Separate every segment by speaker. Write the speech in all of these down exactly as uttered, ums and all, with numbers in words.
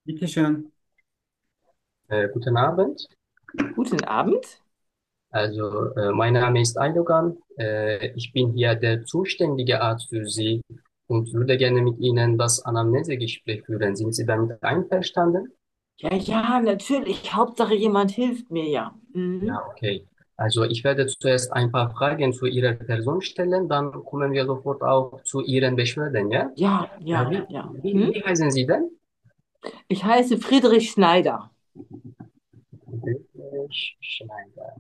Speaker 1: Bitteschön.
Speaker 2: Äh, guten Abend.
Speaker 3: Guten Abend.
Speaker 2: Also, äh, mein Name ist Aydogan. Äh, ich bin hier der zuständige Arzt für Sie und würde gerne mit Ihnen das Anamnesegespräch führen. Sind Sie damit einverstanden?
Speaker 3: Ja, ja, natürlich. Hauptsache jemand hilft mir ja. Mhm.
Speaker 2: Ja, okay. Also, ich werde zuerst ein paar Fragen zu Ihrer Person stellen, dann kommen wir sofort auch zu Ihren Beschwerden, ja?
Speaker 3: Ja,
Speaker 2: Äh,
Speaker 3: ja,
Speaker 2: wie,
Speaker 3: ja.
Speaker 2: wie,
Speaker 3: Hm?
Speaker 2: wie heißen Sie denn?
Speaker 3: Ich heiße Friedrich Schneider.
Speaker 2: Friedrich Schneider.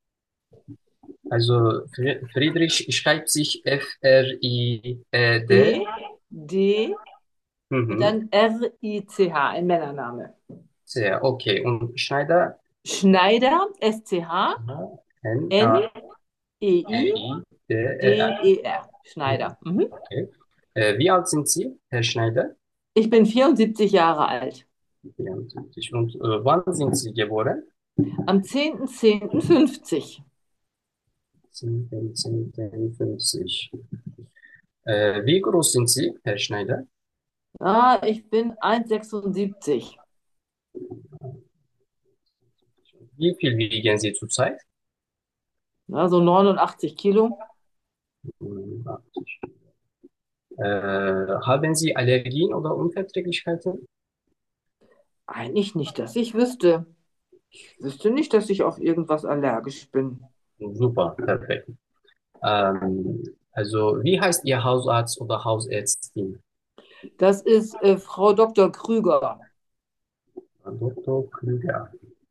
Speaker 2: Also, Fri- Friedrich schreibt sich F R I E D.
Speaker 3: E, D,
Speaker 2: Mhm.
Speaker 3: dann R I C H, ein Männername.
Speaker 2: Sehr, okay. Und Schneider,
Speaker 3: Schneider, S C H, N, E, I, D,
Speaker 2: N-A-E-D-E-R.
Speaker 3: E, R. Schneider. Mhm.
Speaker 2: Okay. Äh, wie alt sind Sie, Herr Schneider?
Speaker 3: Ich bin vierundsiebzig Jahre alt.
Speaker 2: vierundsiebzig. Und äh, wann sind Sie geboren?
Speaker 3: Am zehnten zehnten fünfzig.
Speaker 2: zehnten zehnten fünfzig. Äh, wie groß sind Sie, Herr Schneider?
Speaker 3: Ah, ich bin eins Komma sechsundsiebzig.
Speaker 2: Wie viel wiegen Sie zurzeit?
Speaker 3: Also neunundachtzig Kilo.
Speaker 2: fünfundachtzig. Äh, haben Sie Allergien oder Unverträglichkeiten?
Speaker 3: Eigentlich nicht, dass ich wüsste. Ich wüsste nicht, dass ich auf irgendwas allergisch bin.
Speaker 2: Super, perfekt. Ähm, also, wie heißt Ihr Hausarzt oder Hausärztin?
Speaker 3: Das ist äh, Frau Doktor Krüger.
Speaker 2: Doktor Krüger.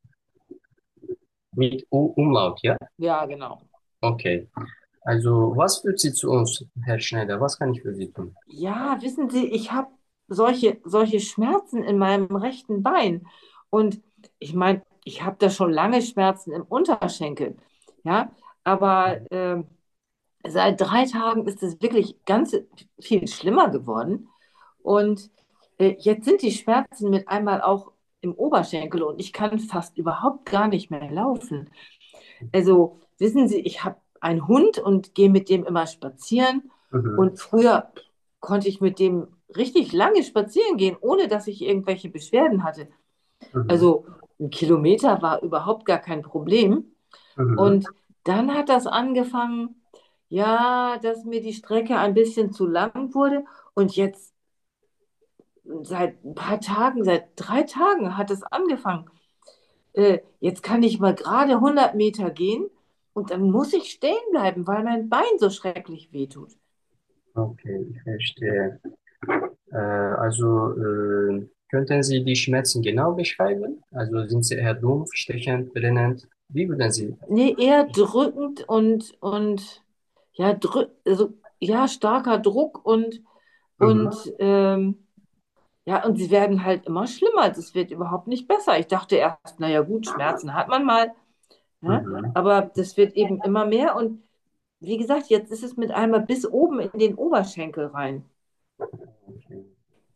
Speaker 2: Mit U Umlaut, ja?
Speaker 3: Ja, genau.
Speaker 2: Okay. Also, was führt Sie zu uns, Herr Schneider? Was kann ich für Sie tun?
Speaker 3: Ja, wissen Sie, ich habe solche, solche Schmerzen in meinem rechten Bein. Und ich meine, ich habe da schon lange Schmerzen im Unterschenkel. Ja, aber ähm, seit drei Tagen ist es wirklich ganz viel schlimmer geworden. Und äh, jetzt sind die Schmerzen mit einmal auch im Oberschenkel und ich kann fast überhaupt gar nicht mehr laufen. Also, wissen Sie, ich habe einen Hund und gehe mit dem immer spazieren.
Speaker 2: Mhm.
Speaker 3: Und früher konnte ich mit dem richtig lange spazieren gehen, ohne dass ich irgendwelche Beschwerden hatte.
Speaker 2: Mhm.
Speaker 3: Also, ein Kilometer war überhaupt gar kein Problem.
Speaker 2: Mhm.
Speaker 3: Und dann hat das angefangen, ja, dass mir die Strecke ein bisschen zu lang wurde. Und jetzt, seit ein paar Tagen, seit drei Tagen hat es angefangen. Äh, jetzt kann ich mal gerade hundert Meter gehen und dann muss ich stehen bleiben, weil mein Bein so schrecklich wehtut.
Speaker 2: Okay, ich verstehe. Äh, also, äh, könnten Sie die Schmerzen genau beschreiben? Also, sind sie eher dumpf, stechend, brennend? Wie würden Sie?
Speaker 3: Nee, eher drückend und, und ja, drück, also, ja, starker Druck und,
Speaker 2: Mhm.
Speaker 3: und ähm, ja, und sie werden halt immer schlimmer. Es wird überhaupt nicht besser. Ich dachte erst, naja gut, Schmerzen hat man mal, ne?
Speaker 2: Mhm.
Speaker 3: Aber das wird eben immer mehr. Und wie gesagt, jetzt ist es mit einmal bis oben in den Oberschenkel rein.
Speaker 2: Okay.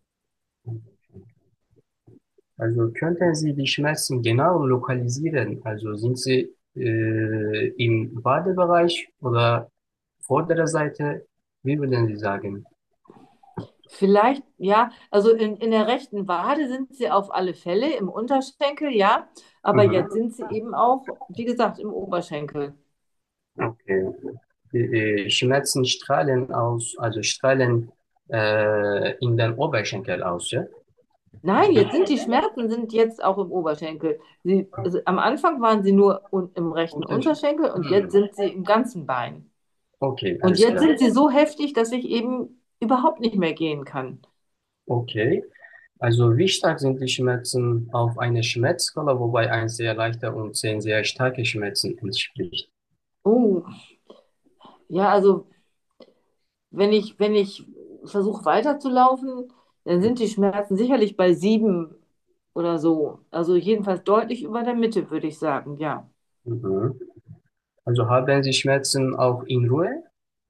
Speaker 2: Also, könnten Sie die Schmerzen genau lokalisieren? Also, sind sie äh, im Badebereich oder vordere Seite? Wie würden Sie sagen?
Speaker 3: Vielleicht, ja, also in, in der rechten Wade sind sie auf alle Fälle, im Unterschenkel, ja, aber jetzt
Speaker 2: Mhm.
Speaker 3: sind sie eben auch, wie gesagt, im Oberschenkel.
Speaker 2: Okay. Die, äh, Schmerzen strahlen aus, also strahlen äh, in den Oberschenkel aus, ja?
Speaker 3: Nein, jetzt sind die Schmerzen sind jetzt auch im Oberschenkel. Sie, also am Anfang waren sie nur un, im rechten
Speaker 2: Unterschied.
Speaker 3: Unterschenkel und jetzt
Speaker 2: Mhm.
Speaker 3: sind sie im ganzen Bein.
Speaker 2: Okay,
Speaker 3: Und
Speaker 2: alles
Speaker 3: jetzt
Speaker 2: klar.
Speaker 3: sind sie so heftig, dass ich eben überhaupt nicht mehr gehen kann.
Speaker 2: Okay. Also wie stark sind die Schmerzen auf einer Schmerzskala, wobei ein sehr leichter und zehn sehr starke Schmerzen entspricht?
Speaker 3: Oh, ja, also wenn ich, wenn ich versuche weiterzulaufen, dann sind die Schmerzen sicherlich bei sieben oder so. Also jedenfalls deutlich über der Mitte, würde ich sagen, ja.
Speaker 2: Mhm. Also haben Sie Schmerzen auch in Ruhe?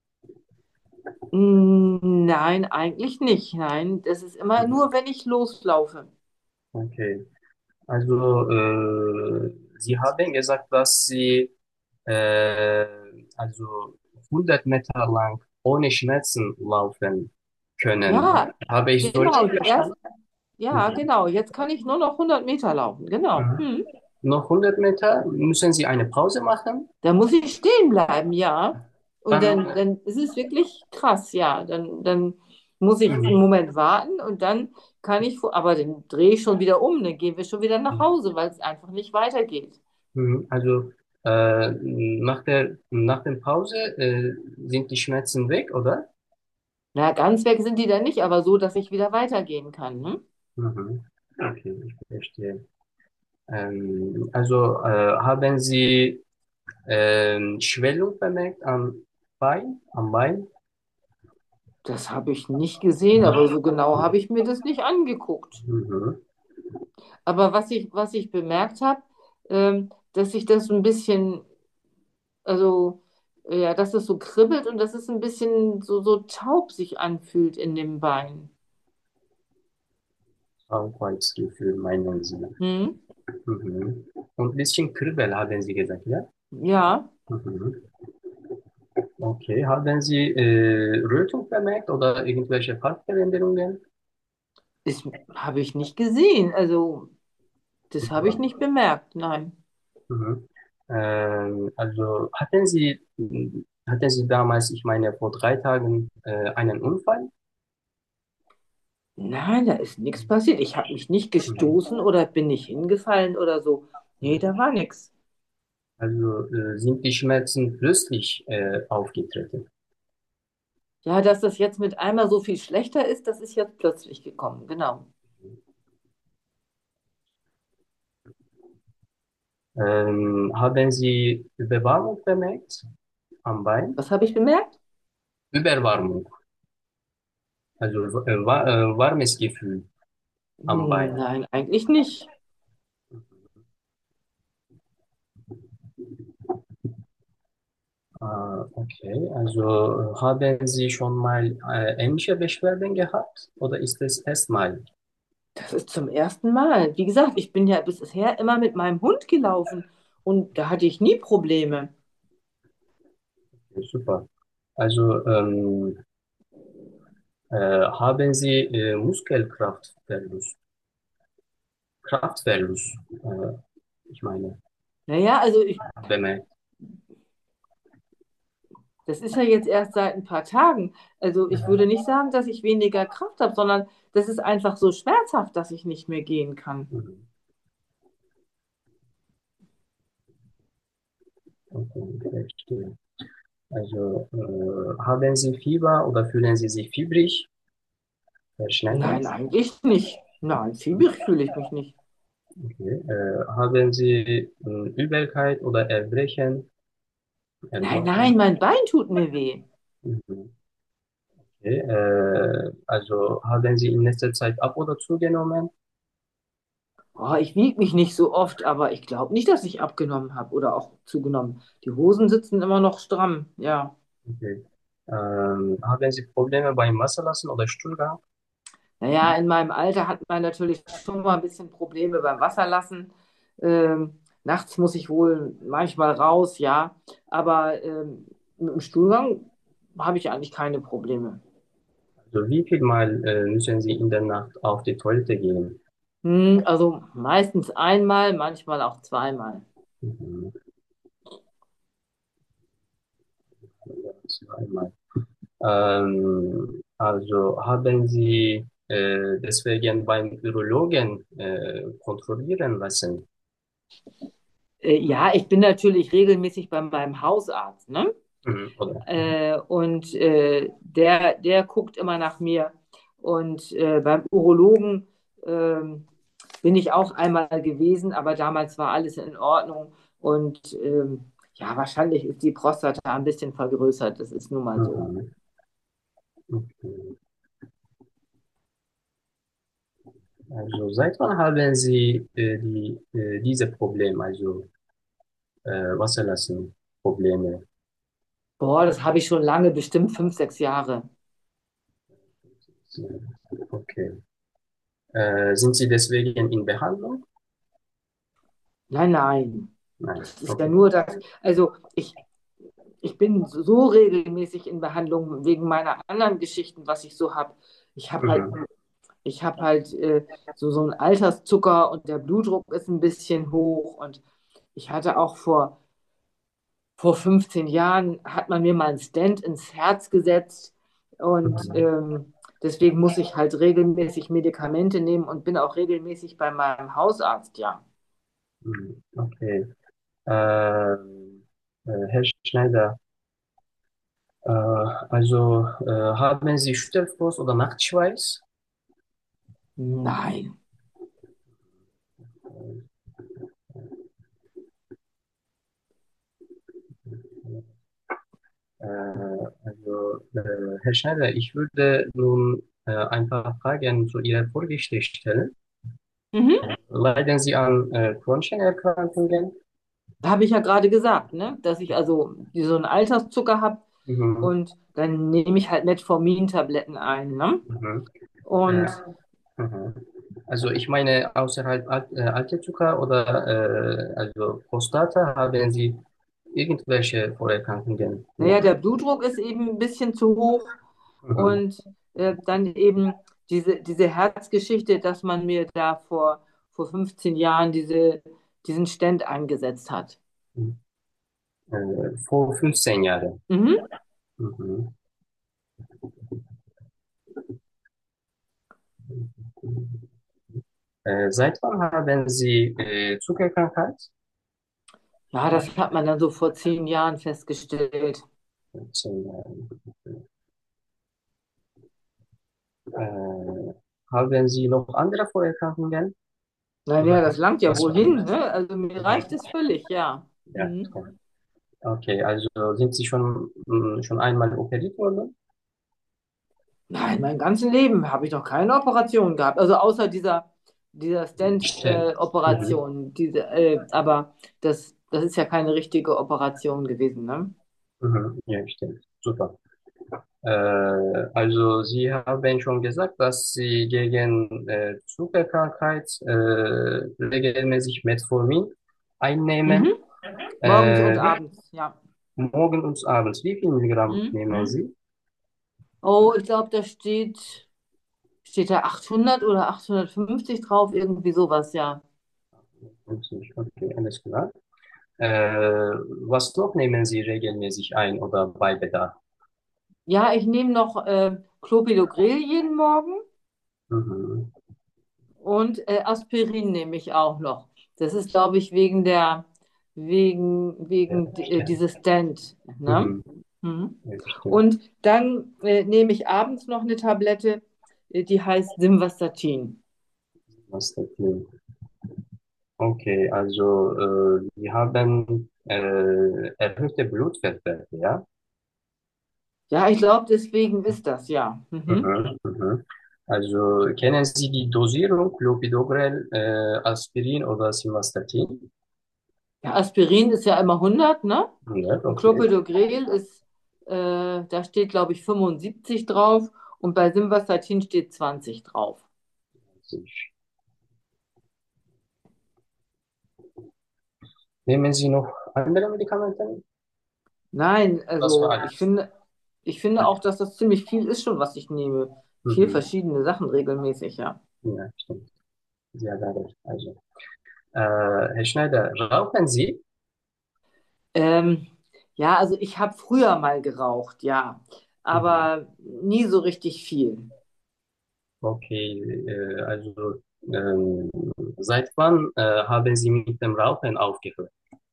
Speaker 3: Mm, nein, eigentlich nicht. Nein, das ist immer
Speaker 2: Mhm.
Speaker 3: nur, wenn ich loslaufe.
Speaker 2: Okay. Also äh, Sie haben gesagt, dass Sie äh, also hundert Meter lang ohne Schmerzen laufen können.
Speaker 3: Ja,
Speaker 2: Habe ich so
Speaker 3: genau.
Speaker 2: richtig
Speaker 3: Die ersten,
Speaker 2: verstanden?
Speaker 3: Ja,
Speaker 2: Mhm.
Speaker 3: genau. Jetzt kann ich nur noch hundert Meter laufen. Genau.
Speaker 2: Mhm.
Speaker 3: Hm.
Speaker 2: Noch hundert Meter, müssen Sie eine Pause machen?
Speaker 3: Da muss ich stehen bleiben, ja. Und dann,
Speaker 2: Dann,
Speaker 3: dann ist es wirklich krass, ja. Dann, dann muss ich einen
Speaker 2: mhm.
Speaker 3: Moment warten und dann kann ich, vor- aber dann drehe ich schon wieder um, dann gehen wir schon wieder nach Hause, weil es einfach nicht weitergeht.
Speaker 2: Mhm. Also äh, nach der, nach der Pause äh, sind die Schmerzen weg, oder?
Speaker 3: Na, ganz weg sind die dann nicht, aber so, dass ich wieder weitergehen kann. Ne?
Speaker 2: Mhm. Okay, ich verstehe. Ähm, also äh, haben Sie ähm, Schwellung bemerkt am Bein, am Bein?
Speaker 3: Das habe ich nicht gesehen, aber so genau habe ich mir das nicht angeguckt.
Speaker 2: Mhm.
Speaker 3: Aber was ich, was ich bemerkt habe, ähm, dass sich das so ein bisschen, also ja, dass es so kribbelt und dass es ein bisschen so, so taub sich anfühlt in dem Bein.
Speaker 2: Krankheitsgefühl meinen Sie.
Speaker 3: Hm?
Speaker 2: Mhm. Und ein bisschen Kribbel haben Sie gesagt, ja?
Speaker 3: Ja,
Speaker 2: Mhm. Okay, haben Sie äh, Rötung bemerkt oder irgendwelche Farbveränderungen?
Speaker 3: das habe ich nicht gesehen. Also, das habe ich
Speaker 2: Super.
Speaker 3: nicht bemerkt, nein.
Speaker 2: Mhm. Ähm, also hatten Sie, hatten Sie damals, ich meine, vor drei Tagen äh, einen Unfall?
Speaker 3: Nein, da ist nichts passiert. Ich habe mich nicht
Speaker 2: Mhm.
Speaker 3: gestoßen oder bin nicht hingefallen oder so. Nee, da war nichts.
Speaker 2: Also äh, sind die Schmerzen plötzlich äh, aufgetreten?
Speaker 3: Ja, dass das jetzt mit einmal so viel schlechter ist, das ist jetzt plötzlich gekommen. Genau.
Speaker 2: Ähm, haben Sie Überwärmung bemerkt am Bein?
Speaker 3: Was habe ich bemerkt?
Speaker 2: Überwärmung, also äh, wa äh, warmes Gefühl am
Speaker 3: Hm,
Speaker 2: Bein.
Speaker 3: nein, eigentlich nicht.
Speaker 2: Ah, okay, also äh, haben Sie schon mal äh, ähnliche Beschwerden gehabt oder ist es erstmal?
Speaker 3: Das ist zum ersten Mal. Wie gesagt, ich bin ja bisher immer mit meinem Hund gelaufen und da hatte ich nie Probleme.
Speaker 2: Super. Also ähm, äh, haben Sie äh, Muskelkraftverlust, Kraftverlust, äh, ich meine,
Speaker 3: Naja, also ich,
Speaker 2: bemerkt?
Speaker 3: das ist ja jetzt erst seit ein paar Tagen. Also ich würde nicht sagen, dass ich weniger Kraft habe, sondern das ist einfach so schmerzhaft, dass ich nicht mehr gehen kann.
Speaker 2: Mhm. Okay, ich verstehe. Also äh, haben Sie Fieber oder fühlen Sie sich fiebrig,
Speaker 3: Nein,
Speaker 2: verschnellert?
Speaker 3: eigentlich nicht. Nein, fiebrig fühle ich mich nicht.
Speaker 2: Okay. Äh, haben Sie äh, Übelkeit oder Erbrechen,
Speaker 3: Nein, nein,
Speaker 2: Erbrochen?
Speaker 3: mein Bein tut mir weh.
Speaker 2: Mhm. Okay. Äh, also haben Sie in letzter Zeit ab oder zugenommen?
Speaker 3: Oh, ich wiege mich nicht so oft, aber ich glaube nicht, dass ich abgenommen habe oder auch zugenommen. Die Hosen sitzen immer noch stramm, ja.
Speaker 2: Okay. Ähm, haben Sie Probleme beim Wasserlassen oder Stuhlgang?
Speaker 3: Naja, in meinem Alter hat man natürlich schon mal ein bisschen Probleme beim Wasserlassen. Ähm, nachts muss ich wohl manchmal raus, ja. Aber ähm, mit dem Stuhlgang habe ich eigentlich keine Probleme.
Speaker 2: Also wie viel Mal äh, müssen Sie in der Nacht auf die Toilette gehen?
Speaker 3: Hm, also meistens einmal, manchmal auch zweimal.
Speaker 2: Mhm. Ja, zweimal. Ähm, also haben Sie äh, deswegen beim Urologen äh, kontrollieren lassen?
Speaker 3: Äh, ja, ich bin natürlich regelmäßig bei meinem Hausarzt, ne?
Speaker 2: Mhm. Oder?
Speaker 3: Äh, und äh, der, der guckt immer nach mir. Und äh, beim Urologen ähm, bin ich auch einmal gewesen, aber damals war alles in Ordnung. Und ähm, ja, wahrscheinlich ist die Prostata ein bisschen vergrößert. Das ist nun mal so.
Speaker 2: Mhm. Okay. Also seit wann haben Sie äh, die, äh, diese Probleme, also äh, Wasserlassen Probleme?
Speaker 3: Boah, das habe ich schon lange, bestimmt fünf, sechs Jahre.
Speaker 2: Okay. Äh, sind Sie deswegen in Behandlung?
Speaker 3: Nein, nein.
Speaker 2: Nein.
Speaker 3: Das ist ja
Speaker 2: Okay.
Speaker 3: nur das. Also ich, ich bin so regelmäßig in Behandlung wegen meiner anderen Geschichten, was ich so habe. Ich habe halt
Speaker 2: Mhm.
Speaker 3: ich habe halt äh, so, so einen Alterszucker und der Blutdruck ist ein bisschen hoch und ich hatte auch vor, vor fünfzehn Jahren, hat man mir mal einen Stent ins Herz gesetzt und
Speaker 2: Mhm.
Speaker 3: ähm, deswegen muss ich halt regelmäßig Medikamente nehmen und bin auch regelmäßig bei meinem Hausarzt, ja.
Speaker 2: Mhm. Okay. Ähm, äh, Herr Schneider, äh, also äh, haben Sie Schüttelfrost oder Nachtschweiß?
Speaker 3: Nein.
Speaker 2: Äh, also, äh, Herr Schneider, ich würde nun äh, ein paar Fragen zu Ihrer Vorgeschichte stellen.
Speaker 3: Mhm.
Speaker 2: Leiden Sie an äh, chronischen Erkrankungen?
Speaker 3: Habe ich ja gerade gesagt, ne? Dass ich also so einen Alterszucker habe
Speaker 2: Mhm.
Speaker 3: und dann nehme ich halt Metformin-Tabletten ein, ne?
Speaker 2: Mhm. Äh,
Speaker 3: Und
Speaker 2: mhm. Also ich meine außerhalb Al äh, Alterszucker oder äh, also Prostata haben Sie irgendwelche Vorerkrankungen
Speaker 3: naja,
Speaker 2: noch?
Speaker 3: der Blutdruck ist eben ein bisschen zu hoch
Speaker 2: Mhm.
Speaker 3: und äh, dann eben diese, diese Herzgeschichte, dass man mir da vor, vor fünfzehn Jahren diese, diesen Stent eingesetzt hat.
Speaker 2: Äh, vor fünfzehn Jahren.
Speaker 3: Mhm.
Speaker 2: Mhm. Äh, seit wann haben Sie äh, Zuckerkrankheit?
Speaker 3: Ja, das hat man dann so vor zehn Jahren festgestellt.
Speaker 2: fünfzehn Jahren. Äh, haben Sie noch andere Vorerkrankungen?
Speaker 3: Naja,
Speaker 2: Oder
Speaker 3: das langt ja
Speaker 2: das
Speaker 3: wohl
Speaker 2: war
Speaker 3: hin,
Speaker 2: alles?
Speaker 3: ne? Also mir reicht es völlig, ja.
Speaker 2: Ja,
Speaker 3: Mhm.
Speaker 2: toll. Okay, also sind Sie schon, mh, schon einmal operiert worden?
Speaker 3: Nein, mein ganzes Leben habe ich doch keine Operation gehabt. Also außer dieser, dieser
Speaker 2: Stimmt. Mhm.
Speaker 3: Stent-Operation. diese, äh, aber das, das ist ja keine richtige Operation gewesen, ne?
Speaker 2: Mhm. Ja, stimmt. Super. Äh, also Sie haben schon gesagt, dass Sie gegen äh, Zuckerkrankheit äh, regelmäßig Metformin einnehmen.
Speaker 3: Mhm. Morgens und
Speaker 2: Äh, wie,
Speaker 3: abends, ja.
Speaker 2: morgen und abends. Wie viel Milligramm
Speaker 3: Mhm.
Speaker 2: nehmen
Speaker 3: Mhm.
Speaker 2: Sie?
Speaker 3: Oh, ich glaube, da steht, steht da achthundert oder achthundertfünfzig drauf, irgendwie sowas, ja.
Speaker 2: fünfzig. Okay, alles klar. Äh, was noch nehmen Sie regelmäßig ein oder bei Bedarf?
Speaker 3: Ja, ich nehme noch äh, Clopidogrel jeden Morgen.
Speaker 2: Mhm.
Speaker 3: Und äh, Aspirin nehme ich auch noch. Das ist, glaube ich, wegen der, wegen,
Speaker 2: Ja,
Speaker 3: wegen äh,
Speaker 2: stimmt.
Speaker 3: dieses Stent. Ne?
Speaker 2: Mhm.
Speaker 3: Mhm.
Speaker 2: Ja, stimmt.
Speaker 3: Und dann äh, nehme ich abends noch eine Tablette, äh, die heißt Simvastatin.
Speaker 2: Was das klingt. Okay, also äh, Sie haben äh, erhöhte Blutfettwerte, ja?
Speaker 3: Ja, ich glaube, deswegen ist das, ja. Mhm.
Speaker 2: Mhm, mhm. Also kennen Sie die Dosierung Clopidogrel, äh, Aspirin oder Simvastatin?
Speaker 3: Ja, Aspirin ist ja immer hundert, ne?
Speaker 2: Ja,
Speaker 3: Und
Speaker 2: okay.
Speaker 3: Clopidogrel ist, äh, da steht, glaube ich, fünfundsiebzig drauf und bei Simvastatin steht zwanzig drauf.
Speaker 2: Nehmen Sie noch andere Medikamente?
Speaker 3: Nein,
Speaker 2: Das war
Speaker 3: also ich
Speaker 2: alles.
Speaker 3: finde, ich finde auch, dass das ziemlich viel ist schon, was ich nehme. Vier
Speaker 2: Mhm.
Speaker 3: verschiedene Sachen regelmäßig, ja.
Speaker 2: Ja, stimmt. Sie haben recht. Also, äh, Herr Schneider, rauchen Sie?
Speaker 3: Ähm, ja, also ich habe früher mal geraucht, ja,
Speaker 2: Mhm.
Speaker 3: aber nie so richtig viel.
Speaker 2: Okay, äh, also ähm, seit wann äh, haben Sie mit dem Rauchen aufgehört?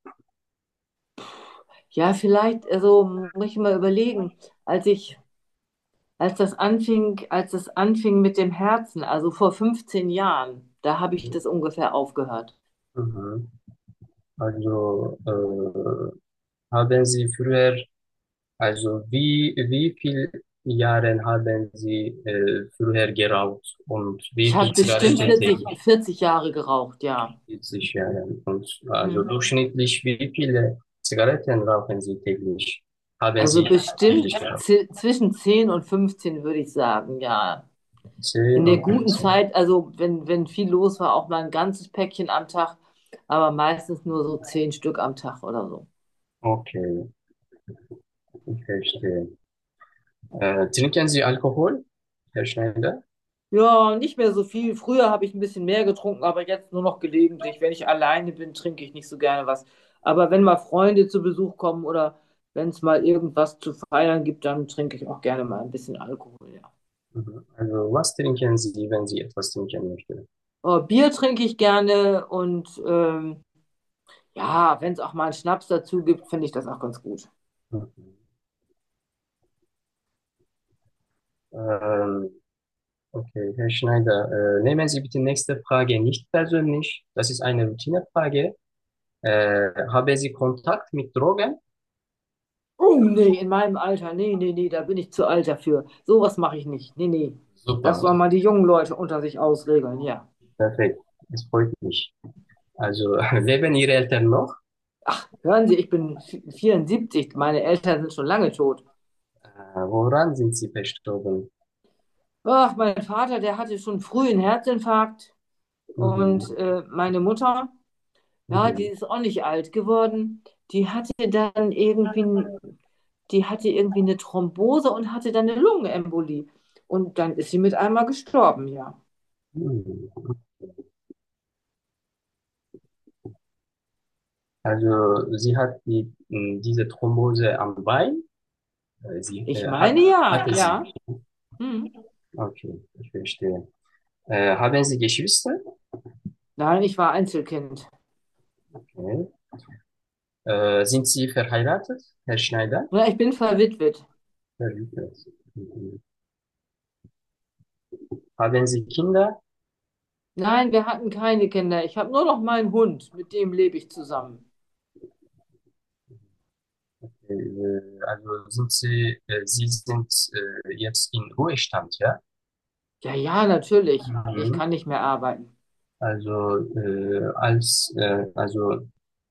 Speaker 3: Ja, vielleicht, also muss ich mal überlegen, als ich, als das anfing, als es anfing mit dem Herzen, also vor fünfzehn Jahren, da habe ich das ungefähr aufgehört.
Speaker 2: Mhm. Also äh, haben Sie früher, also wie, wie viel Jahre haben Sie äh, früher geraucht und
Speaker 3: Ich
Speaker 2: wie
Speaker 3: habe
Speaker 2: viel
Speaker 3: bestimmt
Speaker 2: Zigaretten
Speaker 3: vierzig,
Speaker 2: täglich?
Speaker 3: vierzig Jahre geraucht, ja.
Speaker 2: vierzig Jahre. Und also
Speaker 3: Hm.
Speaker 2: durchschnittlich, wie viele Zigaretten rauchen Sie täglich? Haben
Speaker 3: Also
Speaker 2: Sie täglich
Speaker 3: bestimmt
Speaker 2: geraucht?
Speaker 3: zi- zwischen zehn und fünfzehn würde ich sagen, ja. In
Speaker 2: zehn
Speaker 3: der
Speaker 2: und
Speaker 3: guten
Speaker 2: fünfzehn.
Speaker 3: Zeit, also wenn, wenn viel los war, auch mal ein ganzes Päckchen am Tag, aber meistens nur so zehn Stück am Tag oder so.
Speaker 2: Okay, ich verstehe. Äh, trinken Sie Alkohol, Herr Schneider?
Speaker 3: Ja, nicht mehr so viel. Früher habe ich ein bisschen mehr getrunken, aber jetzt nur noch gelegentlich. Wenn ich alleine bin, trinke ich nicht so gerne was. Aber wenn mal Freunde zu Besuch kommen oder wenn es mal irgendwas zu feiern gibt, dann trinke ich auch gerne mal ein bisschen Alkohol, ja.
Speaker 2: Mhm. Also was trinken Sie, wenn Sie etwas trinken möchten?
Speaker 3: Oh, Bier trinke ich gerne und ähm, ja, wenn es auch mal einen Schnaps dazu gibt, finde ich das auch ganz gut.
Speaker 2: Mhm. Ähm, okay, Herr Schneider, äh, nehmen Sie bitte nächste Frage nicht persönlich. Das ist eine Routinefrage. Äh, haben Sie Kontakt mit Drogen?
Speaker 3: Oh, nee, in meinem Alter, nee, nee, nee, da bin ich zu alt dafür. Sowas mache ich nicht. Nee, nee. Das
Speaker 2: Super,
Speaker 3: sollen mal die jungen Leute unter sich ausregeln, ja.
Speaker 2: perfekt. Es freut mich. Also leben Ihre Eltern noch?
Speaker 3: Ach, hören Sie, ich bin vierundsiebzig, meine Eltern sind schon lange tot.
Speaker 2: Äh, woran sind Sie verstorben?
Speaker 3: Ach, mein Vater, der hatte schon früh einen Herzinfarkt und
Speaker 2: Mhm.
Speaker 3: äh, meine Mutter, ja, die
Speaker 2: Mhm.
Speaker 3: ist auch nicht alt geworden. Die hatte dann irgendwie, die hatte irgendwie eine Thrombose und hatte dann eine Lungenembolie. Und dann ist sie mit einmal gestorben, ja.
Speaker 2: Mhm. Also sie hat die, mh, diese Thrombose am Bein. Äh, Sie
Speaker 3: Ich
Speaker 2: äh, hat,
Speaker 3: meine ja,
Speaker 2: hatte sie.
Speaker 3: ja. Hm.
Speaker 2: Okay, ich verstehe. Äh, haben Sie Geschwister?
Speaker 3: Nein, ich war Einzelkind.
Speaker 2: Okay. Äh, sind Sie verheiratet, Herr Schneider?
Speaker 3: Ja, ich bin verwitwet.
Speaker 2: Verheiratet. Mhm. Haben Sie Kinder?
Speaker 3: Nein, wir hatten keine Kinder. Ich habe nur noch meinen Hund, mit dem lebe ich zusammen.
Speaker 2: Äh, also sind Sie, äh, Sie sind äh, jetzt in Ruhestand, ja?
Speaker 3: Ja, ja, natürlich. Ich
Speaker 2: Mhm.
Speaker 3: kann nicht mehr arbeiten.
Speaker 2: Also äh, als äh, also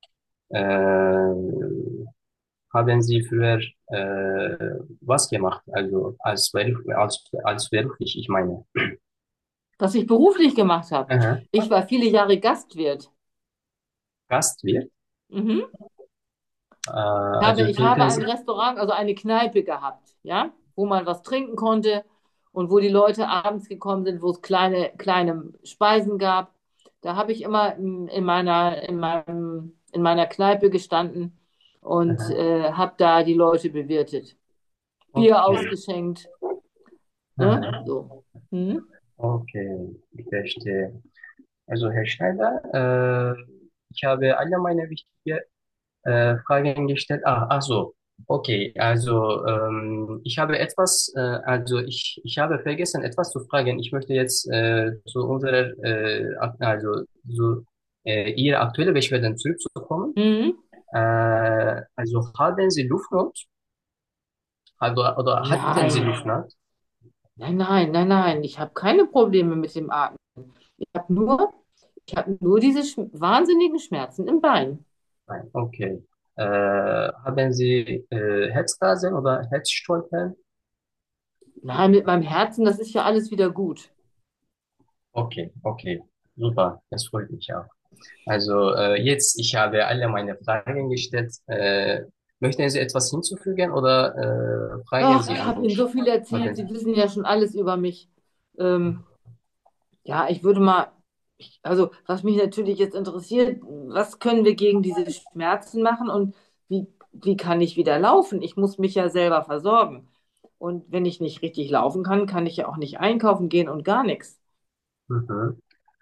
Speaker 2: äh, haben Sie früher äh, was gemacht? Also als beruf, als als beruflich, ich meine.
Speaker 3: Was ich beruflich gemacht habe.
Speaker 2: Aha.
Speaker 3: Ich war viele Jahre Gastwirt.
Speaker 2: Gastwirt.
Speaker 3: Mhm.
Speaker 2: Äh,
Speaker 3: Ich habe,
Speaker 2: also
Speaker 3: ich habe
Speaker 2: trinken
Speaker 3: ein
Speaker 2: Sie.
Speaker 3: Restaurant, also eine Kneipe gehabt, ja, wo man was trinken konnte und wo die Leute abends gekommen sind, wo es kleine, kleine Speisen gab. Da habe ich immer in, in meiner, in meinem, in meiner Kneipe gestanden und
Speaker 2: Aha.
Speaker 3: äh, habe da die Leute bewirtet. Bier
Speaker 2: Okay.
Speaker 3: ausgeschenkt, ne?
Speaker 2: Aha.
Speaker 3: So. Mhm.
Speaker 2: Okay, ich verstehe. Also Herr Schneider, äh, ich habe alle meine wichtigen äh, Fragen gestellt. Ah, ach so. Okay, also ähm, ich habe etwas, äh, also ich, ich habe vergessen, etwas zu fragen. Ich möchte jetzt äh, zu unserer, äh, ak- also zu äh, Ihrer aktuellen Beschwerden zurückzukommen.
Speaker 3: Mhm.
Speaker 2: Äh, also haben Sie Luftnot? Also, oder hatten Sie
Speaker 3: Nein,
Speaker 2: Luftnot?
Speaker 3: nein, nein, nein, nein. Ich habe keine Probleme mit dem Atmen. Ich habe nur, ich habe nur diese sch- wahnsinnigen Schmerzen im Bein.
Speaker 2: Nein, okay. Äh, haben Sie äh, Herzrasen oder Herzstolpern?
Speaker 3: Nein, mit meinem Herzen, das ist ja alles wieder gut.
Speaker 2: Okay, okay, super, das freut mich auch. Also äh, jetzt, ich habe alle meine Fragen gestellt. Äh, möchten Sie etwas hinzufügen oder äh, fragen
Speaker 3: Ach,
Speaker 2: Sie
Speaker 3: ich
Speaker 2: an
Speaker 3: habe Ihnen
Speaker 2: mich?
Speaker 3: so viel erzählt. Sie
Speaker 2: Haben-
Speaker 3: wissen ja schon alles über mich. Ähm, ja, ich würde mal, ich, also was mich natürlich jetzt interessiert, was können wir gegen diese Schmerzen machen und wie, wie kann ich wieder laufen? Ich muss mich ja selber versorgen. Und wenn ich nicht richtig laufen kann, kann ich ja auch nicht einkaufen gehen und gar nichts.
Speaker 2: Mhm.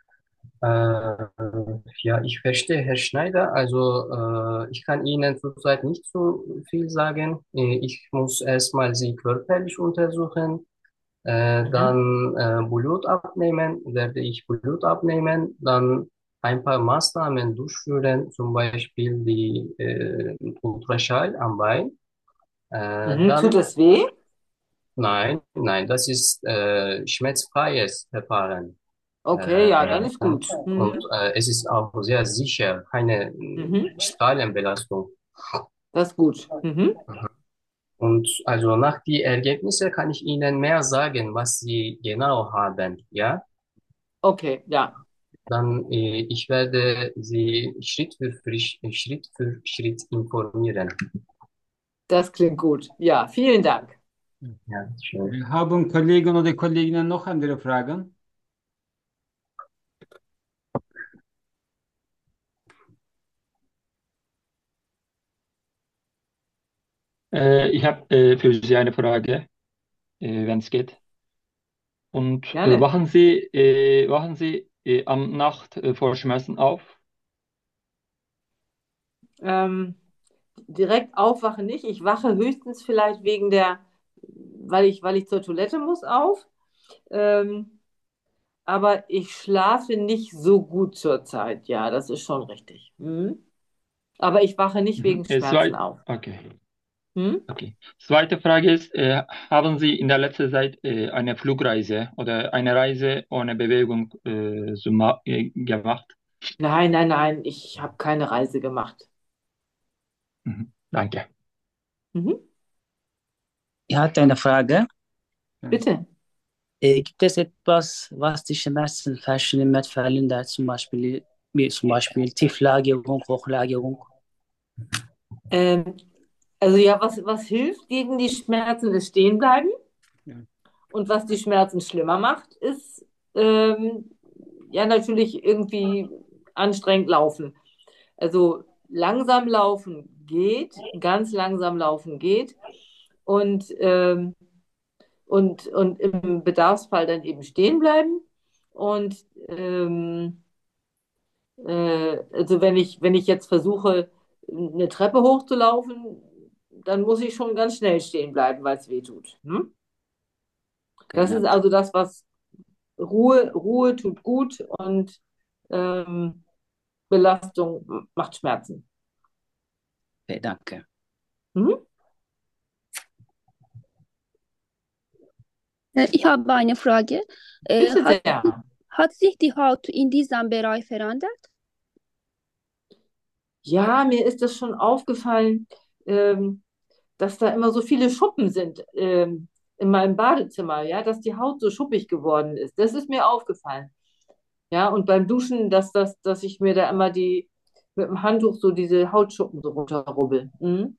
Speaker 2: Äh, ja, ich verstehe, Herr Schneider. Also äh, ich kann Ihnen zurzeit nicht so viel sagen. Äh, Ich muss erstmal Sie körperlich untersuchen. Äh,
Speaker 3: Mhm.
Speaker 2: dann äh, Blut abnehmen, werde ich Blut abnehmen, dann ein paar Maßnahmen durchführen, zum Beispiel die äh, Ultraschall am Bein. Äh,
Speaker 3: Mhm. Tut
Speaker 2: dann,
Speaker 3: das weh?
Speaker 2: nein, nein, das ist äh, schmerzfreies Verfahren.
Speaker 3: Okay, ja, dann
Speaker 2: Äh,
Speaker 3: ist
Speaker 2: und
Speaker 3: gut.
Speaker 2: und
Speaker 3: Mhm.
Speaker 2: äh, es ist auch sehr sicher, keine äh,
Speaker 3: Mhm.
Speaker 2: Strahlenbelastung.
Speaker 3: Das ist gut. Mhm.
Speaker 2: Und also nach die Ergebnisse kann ich Ihnen mehr sagen, was Sie genau haben, ja?
Speaker 3: Okay, ja,
Speaker 2: Dann, äh, ich werde Sie Schritt für Frisch, Schritt für Schritt informieren.
Speaker 3: das klingt gut. Ja, vielen Dank.
Speaker 2: Ja, schön.
Speaker 1: Äh, Haben Kollegen oder Kolleginnen noch andere Fragen?
Speaker 4: Äh, ich habe äh, für Sie eine Frage, äh, wenn es geht. Und äh,
Speaker 3: Gerne.
Speaker 4: wachen Sie, äh, wachen Sie äh, am Nacht äh, vor Schmerzen auf?
Speaker 3: Ähm, direkt aufwachen nicht. Ich wache höchstens vielleicht wegen der, weil ich, weil ich zur Toilette muss, auf. Ähm, aber ich schlafe nicht so gut zurzeit. Ja, das ist schon richtig. Mhm. Aber ich wache nicht
Speaker 4: Mhm.
Speaker 3: wegen
Speaker 4: Äh,
Speaker 3: Schmerzen
Speaker 4: zweit,
Speaker 3: auf.
Speaker 4: okay,
Speaker 3: Hm?
Speaker 4: okay. Zweite Frage ist, äh, haben Sie in der letzten Zeit äh, eine Flugreise oder eine Reise ohne Bewegung äh, so ma äh, gemacht?
Speaker 3: Nein, nein, nein, ich habe keine Reise gemacht.
Speaker 4: Mhm. Danke.
Speaker 3: Mhm.
Speaker 5: Ich hatte eine Frage.
Speaker 1: Ja.
Speaker 3: Bitte.
Speaker 5: Äh, gibt es etwas, was die Schmerzen verschlimmert, verlindert, zum Beispiel, wie zum Beispiel Tieflagerung, Hochlagerung?
Speaker 3: Ähm, also ja, was, was hilft gegen die Schmerzen, ist stehen bleiben.
Speaker 1: Ja.
Speaker 3: Und was die Schmerzen schlimmer macht, ist ähm, ja natürlich irgendwie anstrengend laufen. Also langsam laufen geht, ganz langsam laufen geht. Und, ähm, und, und im Bedarfsfall dann eben stehen bleiben. Und ähm, äh, also wenn ich, wenn ich jetzt versuche, eine Treppe hochzulaufen, dann muss ich schon ganz schnell stehen bleiben, weil es weh tut. Ne?
Speaker 5: Okay,
Speaker 3: Das ist
Speaker 5: danke.
Speaker 3: also das, was Ruhe, Ruhe tut gut und ähm, Belastung macht Schmerzen.
Speaker 5: Okay, danke.
Speaker 3: Mhm.
Speaker 6: Äh, Ich habe eine Frage. Äh,
Speaker 3: Bitte
Speaker 6: Hat,
Speaker 3: sehr.
Speaker 6: hat sich die Haut in diesem Bereich verändert?
Speaker 3: Ja, mir ist das schon aufgefallen, ähm, dass da immer so viele Schuppen sind ähm, in meinem Badezimmer, ja, dass die Haut so schuppig geworden ist. Das ist mir aufgefallen. Ja, und beim Duschen, dass das, dass ich mir da immer die mit dem Handtuch so diese Hautschuppen so runterrubbel. Mhm.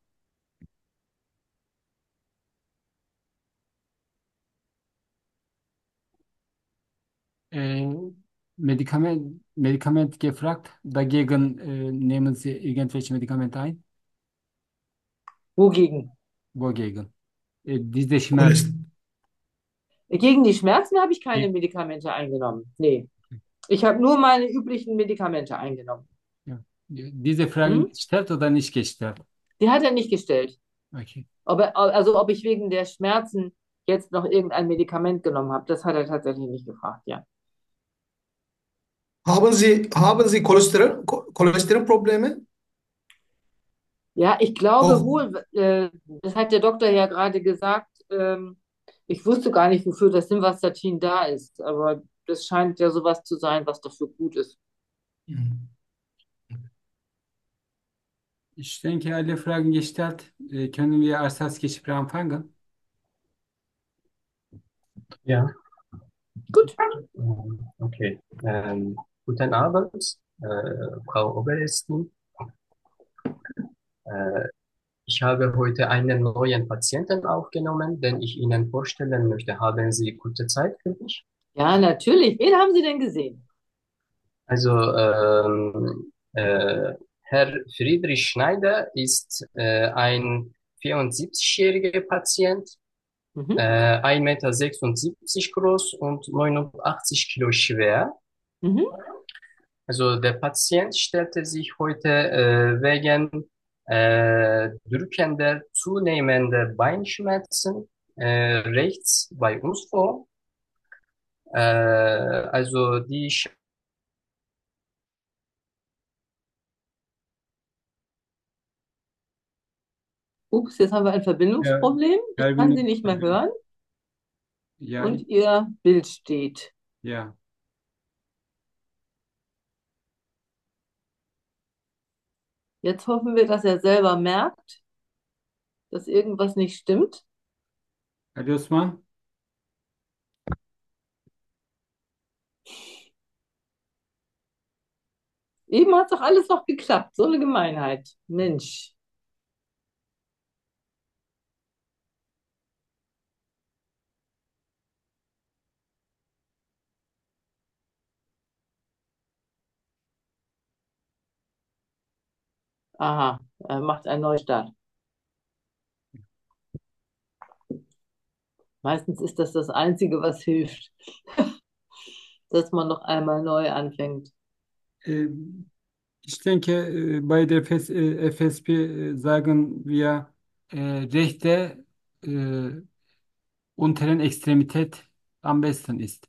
Speaker 1: Äh, Medikament, Medikament gefragt. Dagegen äh, nehmen Sie irgendwelche Medikamente ein?
Speaker 3: Wogegen?
Speaker 1: Wogegen? Äh, diese
Speaker 7: Cholest-
Speaker 1: Schmerzen.
Speaker 3: Gegen die Schmerzen habe ich keine
Speaker 1: Die,
Speaker 3: Medikamente eingenommen. Nee. Ich habe nur meine üblichen Medikamente eingenommen.
Speaker 1: ja. Diese Fragen
Speaker 3: Hm?
Speaker 1: gestellt oder nicht gestellt?
Speaker 3: Die hat er nicht gestellt.
Speaker 1: Okay.
Speaker 3: Ob er, also ob ich wegen der Schmerzen jetzt noch irgendein Medikament genommen habe, das hat er tatsächlich nicht gefragt, ja.
Speaker 7: Haben Sie, haben Sie Cholesterin, Cho- Cholesterinprobleme?
Speaker 3: Ja, ich glaube
Speaker 7: Hoch.
Speaker 3: wohl, äh, das hat der Doktor ja gerade gesagt, ähm, ich wusste gar nicht, wofür das Simvastatin da ist, aber das scheint ja sowas zu sein, was dafür gut ist.
Speaker 7: Mhm.
Speaker 1: Ich denke, alle Fragen gestellt. Äh, können wir als Gespräch anfangen?
Speaker 2: Ja,
Speaker 3: Gut.
Speaker 2: ähm, okay. Ähm, guten Abend, äh, Frau Oberärztin. Äh, Ich habe heute einen neuen Patienten aufgenommen, den ich Ihnen vorstellen möchte. Haben Sie gute Zeit für mich?
Speaker 3: Ja, natürlich. Wen haben Sie denn gesehen?
Speaker 2: Also, ähm, äh, Herr Friedrich Schneider ist äh, ein vierundsiebzigjähriger Patient, äh,
Speaker 3: Mhm.
Speaker 2: ein Meter sechsundsiebzig groß und neunundachtzig Kilo schwer.
Speaker 3: Mhm.
Speaker 2: Also der Patient stellte sich heute äh, wegen äh, drückender, zunehmender Beinschmerzen äh, rechts bei uns vor. Äh, also die Sch-
Speaker 3: Ups, jetzt haben wir ein
Speaker 1: Ja,
Speaker 3: Verbindungsproblem. Ich kann Sie
Speaker 1: Verbindung.
Speaker 3: nicht mehr hören
Speaker 1: Ja,
Speaker 3: und Ihr Bild steht.
Speaker 1: ja.
Speaker 3: Jetzt hoffen wir, dass er selber merkt, dass irgendwas nicht stimmt.
Speaker 1: Ali Osman?
Speaker 3: Eben hat doch alles noch geklappt. So eine Gemeinheit. Mensch. Aha, er macht einen Neustart. Meistens ist das das Einzige, was hilft, dass man noch einmal neu anfängt.
Speaker 1: Äh, Ich denke, äh, bei der F S, äh, F S P äh, sagen wir äh, rechte äh, unteren Extremität am besten ist.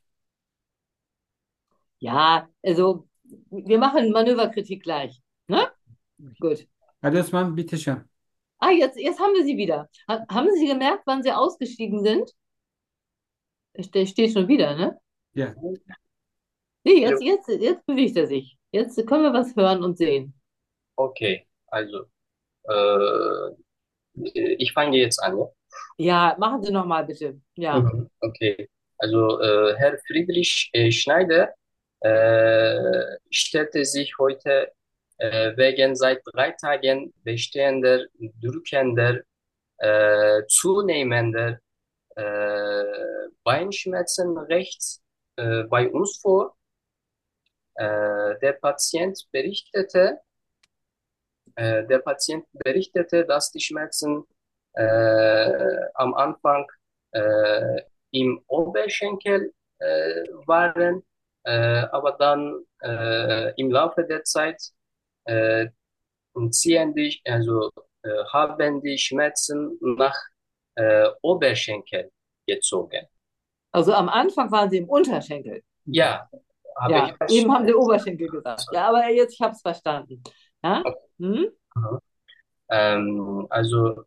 Speaker 3: Ja, also wir machen Manöverkritik gleich. Ne? Gut.
Speaker 1: Herr Osman, bitteschön.
Speaker 3: Ah, jetzt, jetzt haben wir sie wieder. Ha haben Sie gemerkt, wann Sie ausgestiegen sind? Der steht schon wieder, ne?
Speaker 1: Ja.
Speaker 3: Nee, jetzt, jetzt, jetzt bewegt er sich. Jetzt können wir was hören und sehen.
Speaker 2: Okay, also äh, ich fange jetzt an, ja?
Speaker 3: Ja, machen Sie noch mal bitte. Ja.
Speaker 2: Mhm, okay. Also äh, Herr Friedrich äh, Schneider äh, stellte sich heute äh, wegen seit drei Tagen bestehender, drückender, äh, zunehmender äh, Beinschmerzen rechts äh, bei uns vor. Äh, der Patient berichtete, äh, der Patient berichtete, dass die Schmerzen äh, am Anfang äh, im Oberschenkel äh, waren, äh, aber dann äh, im Laufe der Zeit äh, ziehen die, also äh, haben die Schmerzen nach äh, Oberschenkel gezogen.
Speaker 3: Also am Anfang waren Sie im Unterschenkel.
Speaker 2: Ja, habe ich
Speaker 3: Ja,
Speaker 2: falsch.
Speaker 3: eben haben Sie Oberschenkel gesagt. Ja, aber jetzt, ich habe es verstanden. Ja? Hm?
Speaker 2: Ähm, also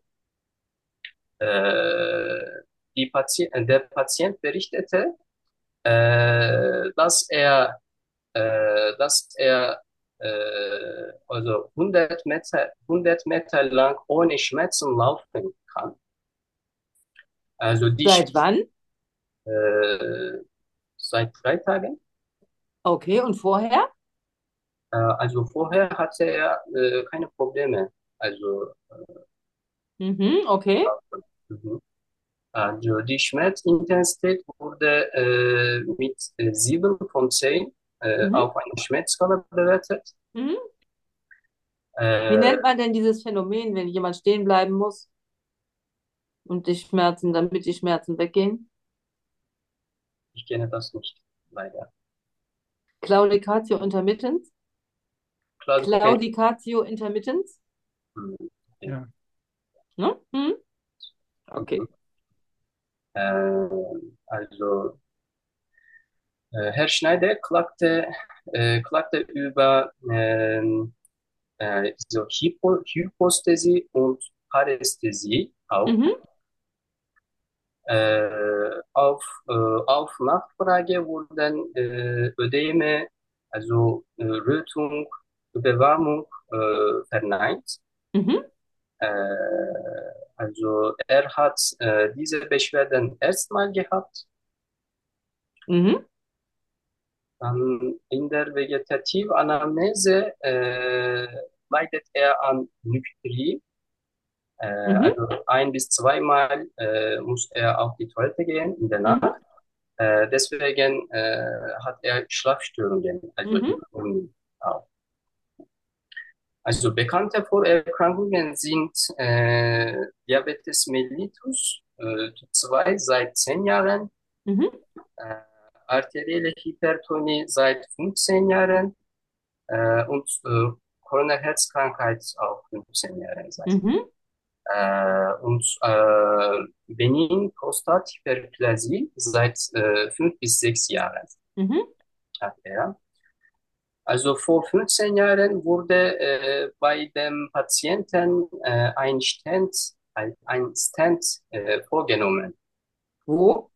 Speaker 2: äh, die Patient, der Patient berichtete, äh, dass er, äh, dass er äh, also hundert Meter, hundert Meter lang ohne Schmerzen laufen kann. Also die
Speaker 3: Seit wann?
Speaker 2: äh, seit drei Tagen.
Speaker 3: Okay, und vorher?
Speaker 2: Äh, also vorher hatte er äh, keine Probleme. Also
Speaker 3: Mhm, okay.
Speaker 2: mhm. Also die Schmerzintensität wurde äh, mit äh, sieben von zehn äh,
Speaker 3: Mhm,
Speaker 2: auf einer Schmerzskala bewertet.
Speaker 3: mhm. Wie
Speaker 2: Äh,
Speaker 3: nennt man denn dieses Phänomen, wenn jemand stehen bleiben muss und die Schmerzen, damit die Schmerzen weggehen?
Speaker 2: ich kenne das nicht, leider.
Speaker 3: Claudicatio intermittens?
Speaker 2: Claudication.
Speaker 3: Claudicatio intermittens?
Speaker 2: Hm, okay.
Speaker 1: Ja.
Speaker 3: Ne? Hm?
Speaker 2: Mhm.
Speaker 3: Okay.
Speaker 2: Äh, also äh, Herr Schneider klagte, äh, klagte über ähm, äh, so Hypo Hyposthesie und Parästhesie auch.
Speaker 3: Mhm,
Speaker 2: Äh, auf, äh, auf Nachfrage wurden äh, Ödeme, also äh, Rötung, Überwärmung äh, verneint.
Speaker 3: mhm,
Speaker 2: Äh, also er hat äh, diese Beschwerden erstmal gehabt,
Speaker 3: mhm,
Speaker 2: dann in der Vegetativanalyse äh, leidet er an Nykterie. Äh,
Speaker 3: mhm,
Speaker 2: also ein bis zweimal äh, muss er auf die Toilette gehen in der
Speaker 3: mhm,
Speaker 2: Nacht. Äh, deswegen äh, hat er Schlafstörungen, also
Speaker 3: mhm,
Speaker 2: Insomnie auch. Also bekannte Vorerkrankungen sind äh, Diabetes mellitus äh, Typ zwei seit zehn Jahren,
Speaker 3: mhm,
Speaker 2: äh, arterielle Hypertonie seit fünfzehn Jahren äh, und äh, Coronarherzkrankheit auch fünfzehn Jahre seit.
Speaker 3: mhm,
Speaker 2: Äh, und äh, Benin Prostathyperplasie seit äh, fünf bis sechs Jahren
Speaker 3: mhm,
Speaker 2: hat er. Also vor fünfzehn Jahren wurde äh, bei dem Patienten äh, ein Stent, ein, ein Stent äh, vorgenommen,
Speaker 3: wo?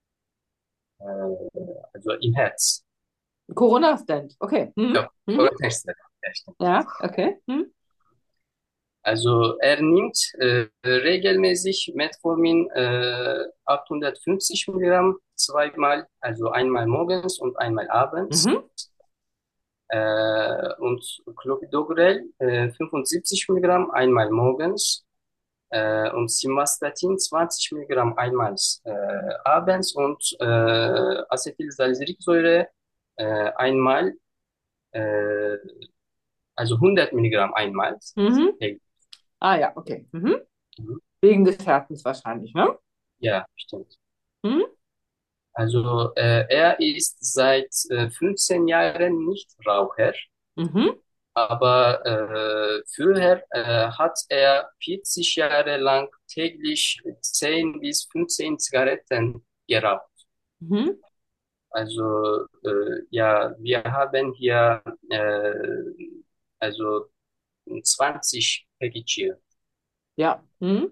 Speaker 2: äh, also im Herz.
Speaker 3: Corona-Stand. Okay. Mhm,
Speaker 2: Ja,
Speaker 3: mhm,
Speaker 2: Coronarherzstent.
Speaker 3: ja, okay. Mhm,
Speaker 2: Also er nimmt äh, regelmäßig Metformin äh, achthundertfünfzig Milligramm zweimal, also einmal morgens und einmal abends.
Speaker 3: mhm,
Speaker 2: Äh, und Clopidogrel äh, fünfundsiebzig Milligramm einmal morgens äh, und Simvastatin zwanzig Milligramm einmal äh, abends und äh, Acetylsalicylsäure äh, einmal äh, also hundert Milligramm einmal.
Speaker 3: Mhm.
Speaker 2: täglich.
Speaker 3: Ah ja, okay. Mhm.
Speaker 2: Mhm.
Speaker 3: Wegen des Herzens wahrscheinlich, ne?
Speaker 2: Ja, stimmt.
Speaker 3: Mhm.
Speaker 2: Also äh, er ist seit äh, fünfzehn Jahren Nichtraucher,
Speaker 3: Mhm.
Speaker 2: aber äh, früher äh, hat er vierzig Jahre lang täglich zehn bis fünfzehn Zigaretten geraucht.
Speaker 3: Mhm.
Speaker 2: Also äh, ja, wir haben hier äh, also zwanzig Package.
Speaker 3: Ja. Mhm.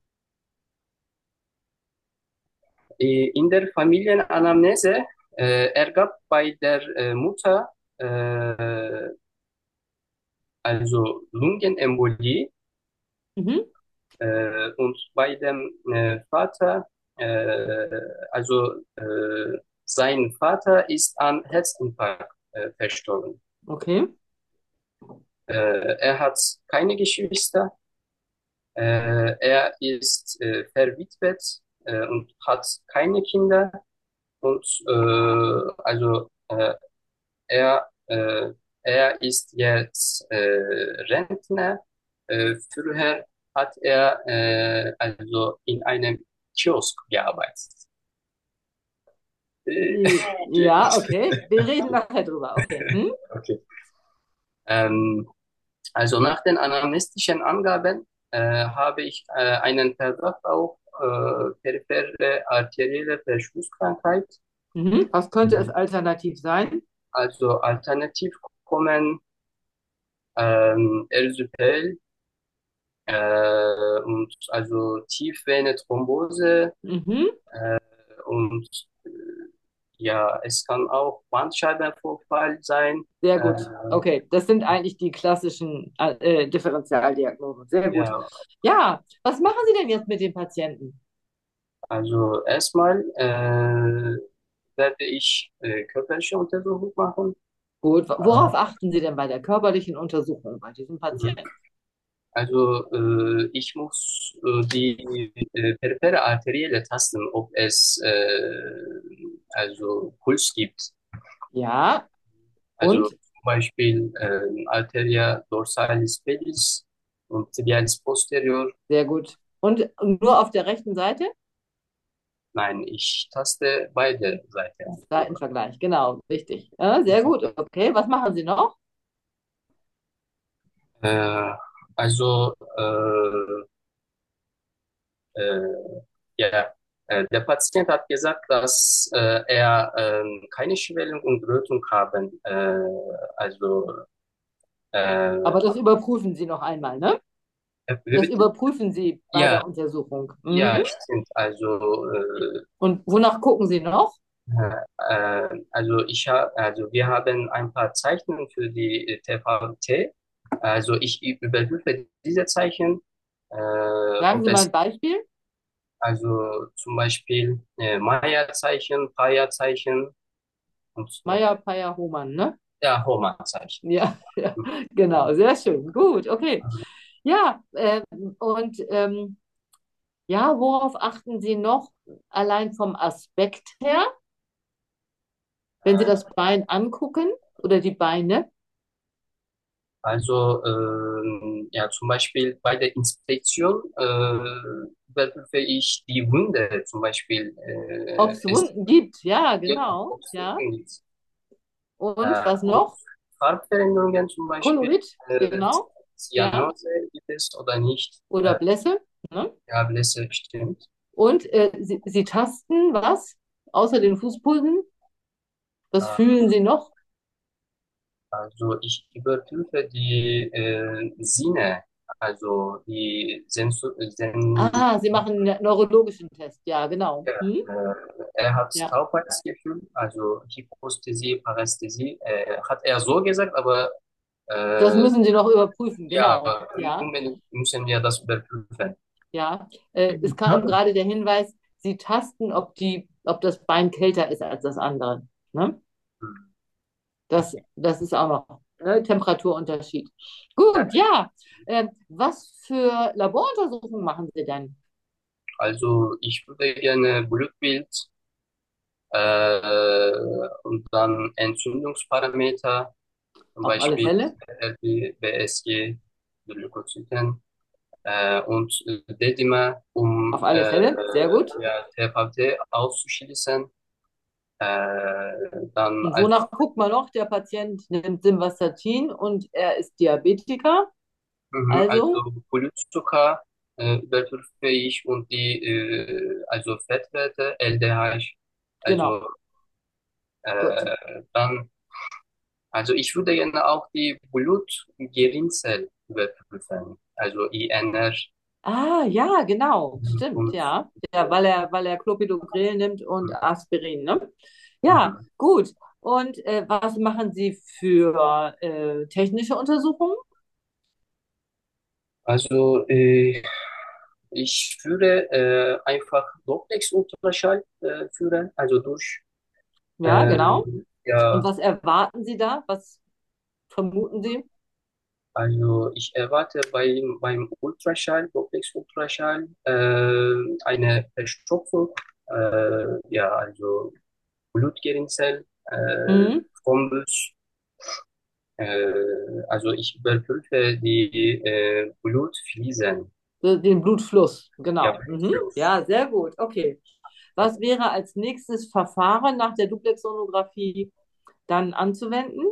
Speaker 2: Äh, In der Familienanamnese äh, ergab bei der äh, Mutter äh, also Lungenembolie
Speaker 3: Mhm.
Speaker 2: äh, und bei dem äh, Vater, äh, also äh, sein Vater ist an Herzinfarkt äh, verstorben.
Speaker 3: Okay.
Speaker 2: Äh, er hat keine Geschwister. Äh, er ist äh, verwitwet äh, und hat keine Kinder. Und äh, also äh, er, äh, er ist jetzt äh, Rentner. Äh, früher hat er äh, also in einem Kiosk gearbeitet. Äh,
Speaker 3: Ja, okay. Wir reden nachher drüber. Okay. Hm?
Speaker 2: okay. Ähm, also nach den anamnestischen Angaben äh, habe ich äh, einen Verdacht auf äh, periphere arterielle Verschlusskrankheit.
Speaker 3: Mhm. Was könnte es alternativ sein?
Speaker 2: Also alternativ kommen ähm, Erythritol äh, und also Tiefvenenthrombose
Speaker 3: Mhm.
Speaker 2: äh, und äh, ja, es kann auch Bandscheibenvorfall sein.
Speaker 3: Sehr
Speaker 2: Äh,
Speaker 3: gut. Okay, das sind eigentlich die klassischen äh, Differentialdiagnosen. Sehr gut.
Speaker 2: ja,
Speaker 3: Ja, was machen Sie denn jetzt mit dem Patienten?
Speaker 2: also erstmal äh, werde ich äh, körperliche Untersuchung machen.
Speaker 3: Gut, worauf achten Sie denn bei der körperlichen Untersuchung bei diesem
Speaker 2: Mhm.
Speaker 3: Patienten?
Speaker 2: Also äh, ich muss äh, die äh, periphere Arterielle tasten, ob es äh, also Puls gibt.
Speaker 3: Ja,
Speaker 2: Also
Speaker 3: und?
Speaker 2: zum Beispiel äh, Arteria dorsalis pedis und tibialis posterior.
Speaker 3: Sehr gut. Und nur auf der rechten Seite?
Speaker 2: Nein, ich taste beide Seiten.
Speaker 3: Seitenvergleich, genau, richtig. Ja, sehr gut. Okay, was machen Sie noch?
Speaker 2: Äh, also äh, äh, ja, äh, der Patient hat gesagt, dass äh, er äh, keine Schwellung und Rötung haben. Äh, also äh,
Speaker 3: Aber das überprüfen Sie noch einmal, ne?
Speaker 2: äh, wie
Speaker 3: Das
Speaker 2: bitte?
Speaker 3: überprüfen Sie bei
Speaker 2: Ja,
Speaker 3: der Untersuchung.
Speaker 2: ja,
Speaker 3: Mhm.
Speaker 2: stimmt. Also äh,
Speaker 3: Und wonach gucken Sie noch?
Speaker 2: Äh, also ich habe, also wir haben ein paar Zeichen für die T V T. Also ich überprüfe diese Zeichen, äh,
Speaker 3: Sagen
Speaker 2: ob
Speaker 3: Sie mal
Speaker 2: es
Speaker 3: ein Beispiel.
Speaker 2: also zum Beispiel äh, Maya-Zeichen, Paya-Zeichen und noch
Speaker 3: Meier, Peier, Hohmann, ne?
Speaker 2: ja, Homa-Zeichen.
Speaker 3: Ja, ja, genau, sehr schön. Gut, okay. Ja, ähm, und ähm, ja, worauf achten Sie noch allein vom Aspekt her, wenn Sie das Bein angucken oder die Beine?
Speaker 2: Also ähm, ja, zum Beispiel bei der Inspektion äh, überprüfe ich die Wunde, zum Beispiel
Speaker 3: Ob
Speaker 2: äh,
Speaker 3: es
Speaker 2: es
Speaker 3: Wunden gibt? Ja,
Speaker 2: gibt,
Speaker 3: genau.
Speaker 2: ob es
Speaker 3: Ja.
Speaker 2: Wunden gibt.
Speaker 3: Und
Speaker 2: Äh,
Speaker 3: was
Speaker 2: und
Speaker 3: noch?
Speaker 2: Farbveränderungen zum Beispiel,
Speaker 3: Kolorit,
Speaker 2: äh,
Speaker 3: genau. Ja.
Speaker 2: Zyanose gibt es oder nicht.
Speaker 3: Oder
Speaker 2: Äh,
Speaker 3: Blässe. Ne?
Speaker 2: ja, Blässe bestimmt.
Speaker 3: Und äh, Sie, Sie tasten was? Außer den Fußpulsen? Was
Speaker 2: Äh,
Speaker 3: fühlen Sie noch?
Speaker 2: also ich überprüfe die äh, Sinne, also die Sensu Sen
Speaker 3: Ah, Sie machen einen neurologischen Test. Ja, genau.
Speaker 2: ja,
Speaker 3: Hm?
Speaker 2: äh, er hat
Speaker 3: Ja.
Speaker 2: Taubheitsgefühl, also Hyposthesie, Parästhesie, äh, hat er so gesagt, aber
Speaker 3: Das
Speaker 2: äh,
Speaker 3: müssen Sie noch überprüfen.
Speaker 2: ja,
Speaker 3: Genau.
Speaker 2: aber
Speaker 3: Ja,
Speaker 2: unbedingt müssen wir das überprüfen.
Speaker 3: ja. Äh, es kam gerade der Hinweis, Sie tasten, ob die, ob das Bein kälter ist als das andere. Ne?
Speaker 2: Hm.
Speaker 3: Das, das ist auch noch ne? Temperaturunterschied. Gut, ja. Ähm, was für Laboruntersuchungen machen Sie denn?
Speaker 2: Also ich würde gerne Blutbild äh, und dann Entzündungsparameter zum
Speaker 3: Auf alle
Speaker 2: Beispiel
Speaker 3: Fälle.
Speaker 2: R B, B S G, die Leukozyten äh, und äh, Dedimer, um
Speaker 3: Auf alle
Speaker 2: äh,
Speaker 3: Fälle. Sehr gut.
Speaker 2: ja, T F T auszuschließen. Äh, dann
Speaker 3: Und
Speaker 2: also,
Speaker 3: wonach guckt man noch? Der Patient nimmt Simvastatin und er ist Diabetiker.
Speaker 2: mhm,
Speaker 3: Also,
Speaker 2: also Blutzucker, äh, überprüfähig und die äh, also Fettwerte, L D H,
Speaker 3: genau.
Speaker 2: also
Speaker 3: Gut.
Speaker 2: äh, dann, also ich würde gerne auch die Blutgerinnzell überprüfen, also I N R
Speaker 3: Ah, ja, genau. Stimmt,
Speaker 2: und
Speaker 3: ja. Ja, weil er, weil er Clopidogrel nimmt und Aspirin, ne? Ja,
Speaker 2: mhm.
Speaker 3: gut. Und äh, was machen Sie für äh, technische Untersuchungen?
Speaker 2: Also äh, ich führe äh, einfach Doplex-Ultraschall äh, führen, also durch
Speaker 3: Ja,
Speaker 2: äh,
Speaker 3: genau. Und
Speaker 2: ja,
Speaker 3: was erwarten Sie da? Was vermuten Sie?
Speaker 2: also ich erwarte beim, beim Ultraschall, Doplex-Ultraschall, äh, eine Verstopfung, äh, ja, also Blutgerinnzell, äh,
Speaker 3: Mhm.
Speaker 2: Thrombus, äh, also ich überprüfe die äh, Blutfliesen,
Speaker 3: So den Blutfluss,
Speaker 2: ja,
Speaker 3: genau. Mhm.
Speaker 2: Blutfluss.
Speaker 3: Ja, sehr gut. Okay. Was wäre als nächstes Verfahren nach der Duplexsonographie dann anzuwenden?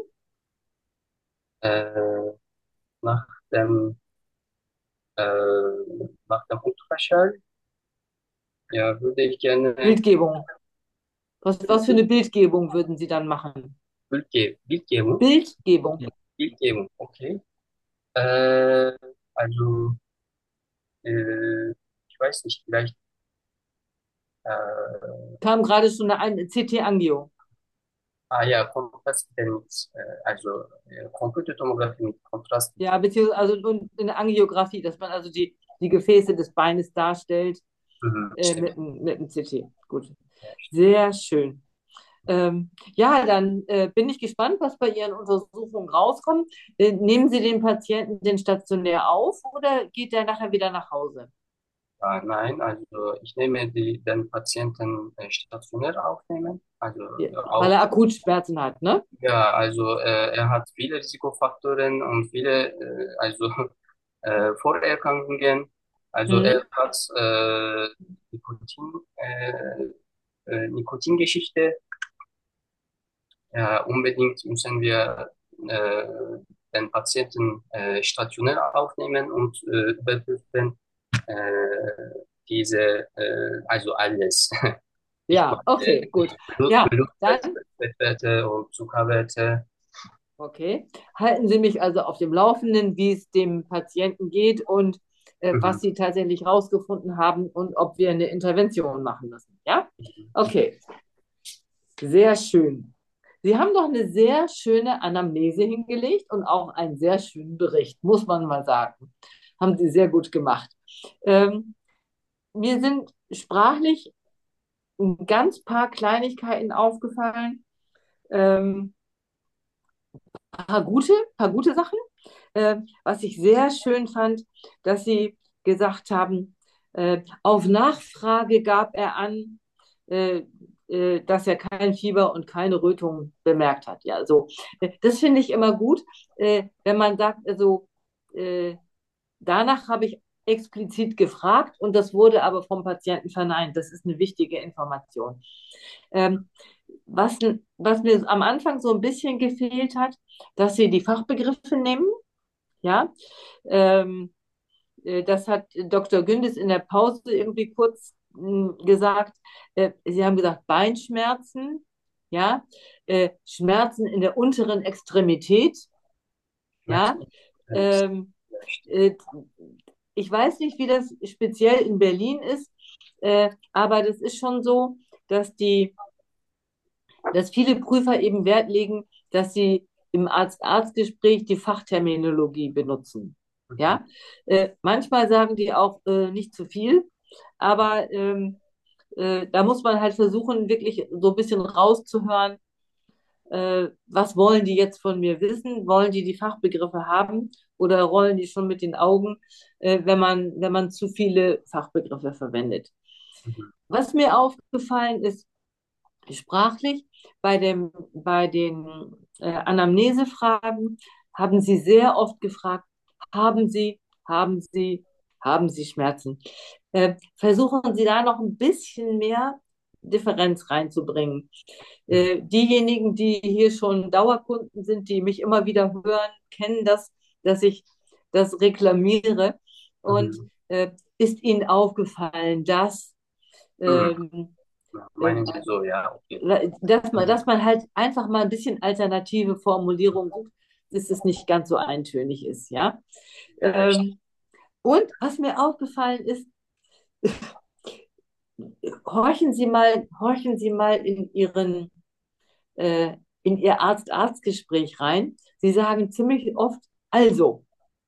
Speaker 2: Äh, nach dem, äh, nach dem Ultraschall, ja, würde ich gerne
Speaker 3: Bildgebung. Was, was für eine Bildgebung würden Sie dann machen?
Speaker 2: Bildge Bildgebung,
Speaker 3: Bildgebung.
Speaker 2: Bildgebung, okay. Äh, also, äh, ich weiß nicht, vielleicht, äh,
Speaker 3: Kam gerade schon eine C T-Angio.
Speaker 2: ah ja, Kontrast mit, äh, also äh, Computertomographie mit Kontrast.
Speaker 3: Ja, beziehungsweise also und eine Angiografie, dass man also die, die Gefäße des Beines darstellt
Speaker 2: Mhm,
Speaker 3: äh,
Speaker 2: stimmt.
Speaker 3: mit, einem- mit einem C T. Gut.
Speaker 2: Ja,
Speaker 3: Sehr schön. Ähm, ja, dann äh, bin ich gespannt, was bei Ihren Untersuchungen rauskommt. Äh, nehmen Sie den Patienten denn stationär auf oder geht der nachher wieder nach Hause?
Speaker 2: ah, nein, also ich nehme die, den Patienten äh, stationär aufnehmen, also
Speaker 3: Ja,
Speaker 2: äh,
Speaker 3: weil
Speaker 2: auch,
Speaker 3: er Akutschmerzen hat, ne?
Speaker 2: ja, also äh, er hat viele Risikofaktoren und viele, äh, also äh, Vorerkrankungen. Also
Speaker 3: Mhm.
Speaker 2: er hat äh, Nikotin, äh, äh, Nikotingeschichte. Ja, unbedingt müssen wir äh, den Patienten äh, stationär aufnehmen und äh, überprüfen äh, diese, äh, also alles. Ich
Speaker 3: Ja,
Speaker 2: meine,
Speaker 3: okay, gut.
Speaker 2: Blut,
Speaker 3: Ja,
Speaker 2: Blutwerte,
Speaker 3: dann,
Speaker 2: Fettwerte und Zuckerwerte.
Speaker 3: okay. Halten Sie mich also auf dem Laufenden, wie es dem Patienten geht und äh,
Speaker 2: Mhm.
Speaker 3: was Sie tatsächlich rausgefunden haben und ob wir eine Intervention machen müssen. Ja? Okay, sehr schön. Sie haben doch eine sehr schöne Anamnese hingelegt und auch einen sehr schönen Bericht, muss man mal sagen. Haben Sie sehr gut gemacht. Ähm, mir sind sprachlich ein ganz paar Kleinigkeiten aufgefallen. Ähm, paar gute, paar gute Sachen. Äh, was ich sehr schön fand, dass Sie gesagt haben, äh, auf Nachfrage gab er an, äh, äh, dass er kein Fieber und keine Rötung bemerkt hat. Ja, so. Äh, Das finde ich immer gut, äh, wenn man sagt, also äh, danach habe ich explizit gefragt und das wurde aber vom Patienten verneint. Das ist eine wichtige Information. Ähm, was, was mir am Anfang so ein bisschen gefehlt hat, dass Sie die Fachbegriffe nehmen. Ja, ähm, äh, das hat Doktor Gündis in der Pause irgendwie kurz mh, gesagt. Äh, Sie haben gesagt Beinschmerzen, ja, äh, Schmerzen in der unteren Extremität, ja.
Speaker 2: Schmerzen.
Speaker 3: Ähm, äh, ich weiß nicht, wie das speziell in Berlin ist, äh, aber das ist schon so, dass die dass viele Prüfer eben Wert legen, dass sie im Arzt-Arzt-Gespräch die Fachterminologie benutzen.
Speaker 2: Mhm.
Speaker 3: Ja, äh, manchmal sagen die auch äh, nicht zu viel, aber ähm, äh, da muss man halt versuchen, wirklich so ein bisschen rauszuhören, äh, was wollen die jetzt von mir wissen? Wollen die die Fachbegriffe haben oder rollen die schon mit den Augen, äh, wenn man, wenn man zu viele Fachbegriffe verwendet?
Speaker 2: Mhm.
Speaker 3: Was mir aufgefallen ist, sprachlich bei dem, bei den äh, Anamnesefragen haben sie sehr oft gefragt, haben Sie, haben Sie, haben Sie Schmerzen? Äh, versuchen Sie da noch ein bisschen mehr Differenz reinzubringen. Äh, diejenigen, die hier schon Dauerkunden sind, die mich immer wieder hören, kennen das, dass ich das reklamiere. Und
Speaker 2: Mhm.
Speaker 3: äh, ist Ihnen aufgefallen, dass
Speaker 2: Mhm.
Speaker 3: ähm,
Speaker 2: Ja,
Speaker 3: äh,
Speaker 2: meinen Sie so, ja, okay.
Speaker 3: dass man,
Speaker 2: Mhm.
Speaker 3: dass man halt einfach mal ein bisschen alternative Formulierung sucht, dass es nicht ganz so eintönig ist, ja.
Speaker 2: Ja, echt.
Speaker 3: Ähm, und was mir aufgefallen ist, horchen Sie mal, horchen Sie mal in Ihren, äh, in Ihr Arzt-Arzt-Gespräch rein. Sie sagen ziemlich oft, also.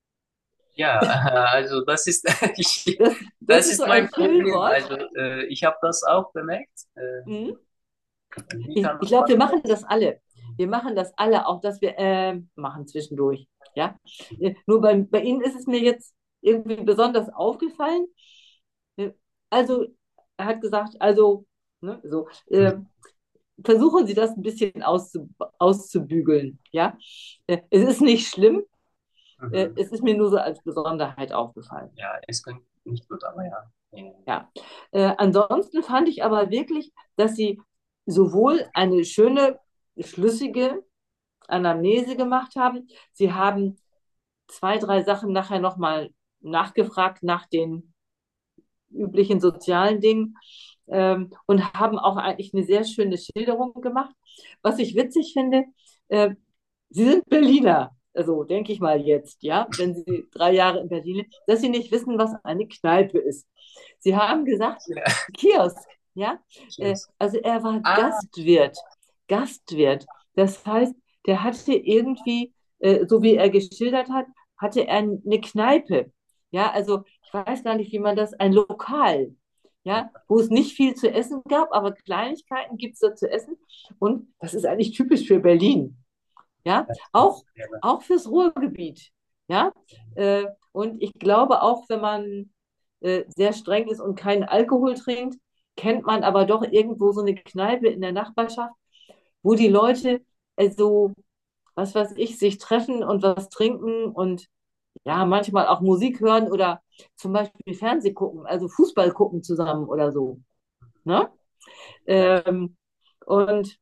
Speaker 2: Ja, also das ist, ich,
Speaker 3: Das, das
Speaker 2: das
Speaker 3: ist so
Speaker 2: ist
Speaker 3: ein
Speaker 2: mein Problem.
Speaker 3: Füllwort.
Speaker 2: Also äh, ich habe das auch bemerkt. Äh,
Speaker 3: Hm?
Speaker 2: wie
Speaker 3: Ich,
Speaker 2: kann
Speaker 3: ich
Speaker 2: man
Speaker 3: glaube, wir
Speaker 2: machen
Speaker 3: machen
Speaker 2: das?
Speaker 3: das alle. Wir machen das alle, auch dass wir äh, machen zwischendurch. Ja? Äh, Nur bei, bei Ihnen ist es mir jetzt irgendwie besonders aufgefallen. Äh, Also, er hat gesagt, also, ne, so, äh, versuchen Sie das ein bisschen auszu, auszubügeln. Ja? Äh, Es ist nicht schlimm, äh,
Speaker 2: Mhm.
Speaker 3: es ist mir nur so als Besonderheit aufgefallen.
Speaker 2: Ja, es klingt nicht gut, aber ja. Äh,
Speaker 3: Ja. Äh, ansonsten fand ich aber wirklich, dass Sie sowohl eine schöne, schlüssige Anamnese gemacht haben. Sie haben zwei, drei Sachen nachher nochmal nachgefragt nach den üblichen sozialen Dingen ähm, und haben auch eigentlich eine sehr schöne Schilderung gemacht. Was ich witzig finde, äh, Sie sind Berliner, also denke ich mal jetzt, ja, wenn Sie drei Jahre in Berlin sind, dass Sie nicht wissen, was eine Kneipe ist. Sie haben gesagt,
Speaker 2: Ja,
Speaker 3: Kiosk, ja, äh,
Speaker 2: tschüss.
Speaker 3: also er war
Speaker 2: Ah,
Speaker 3: Gastwirt, Gastwirt. Das heißt, der hatte irgendwie, äh, so wie er geschildert hat, hatte er eine Kneipe. Ja, also ich weiß gar nicht, wie man das, ein Lokal, ja, wo es nicht viel zu essen gab, aber Kleinigkeiten gibt es da zu essen. Und das ist eigentlich typisch für Berlin, ja,
Speaker 2: das
Speaker 3: auch,
Speaker 2: ja,
Speaker 3: auch fürs Ruhrgebiet, ja. Äh, und ich glaube auch, wenn man äh, sehr streng ist und keinen Alkohol trinkt, kennt man aber doch irgendwo so eine Kneipe in der Nachbarschaft, wo die Leute, also, was weiß ich, sich treffen und was trinken und ja, manchmal auch Musik hören oder zum Beispiel Fernseh gucken, also Fußball gucken zusammen oder so. Ne?
Speaker 2: ja,
Speaker 3: Ähm, und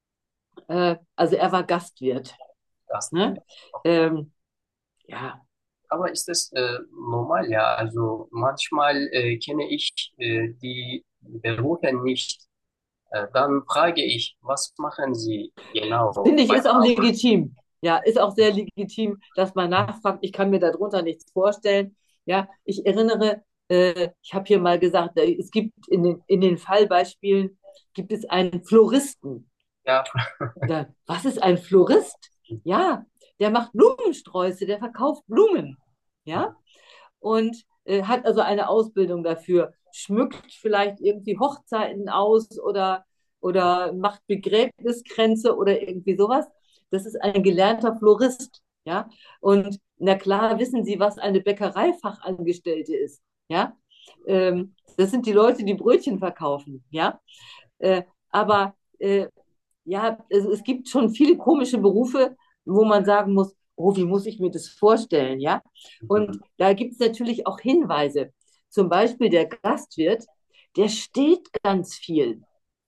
Speaker 3: äh, also er war Gastwirt.
Speaker 2: das.
Speaker 3: Ne?
Speaker 2: Okay.
Speaker 3: Ähm, ja,
Speaker 2: Aber ist das äh, normal? Ja, also manchmal äh, kenne ich äh, die Berufe nicht. Äh, dann frage ich, was machen Sie genau
Speaker 3: finde ich,
Speaker 2: bei
Speaker 3: ist
Speaker 2: der
Speaker 3: auch
Speaker 2: Arbeit?
Speaker 3: legitim. Ja, ist auch sehr legitim, dass man nachfragt. Ich kann mir darunter nichts vorstellen. Ja, ich erinnere, äh, ich habe hier mal gesagt, äh, es gibt in den, in den Fallbeispielen gibt es einen Floristen.
Speaker 2: Ja,
Speaker 3: Da, was ist ein Florist? Ja, der macht Blumensträuße, der verkauft Blumen. Ja, und äh, hat also eine Ausbildung dafür, schmückt vielleicht irgendwie Hochzeiten aus oder, oder macht Begräbniskränze oder irgendwie sowas. Das ist ein gelernter Florist. Ja, und na klar wissen Sie, was eine Bäckereifachangestellte ist. Ja, ähm, das sind die Leute, die Brötchen verkaufen. Ja, äh, aber äh, ja, es, es gibt schon viele komische Berufe, wo man sagen muss, oh, wie muss ich mir das vorstellen, ja? Und da gibt es natürlich auch Hinweise. Zum Beispiel der Gastwirt, der steht ganz viel,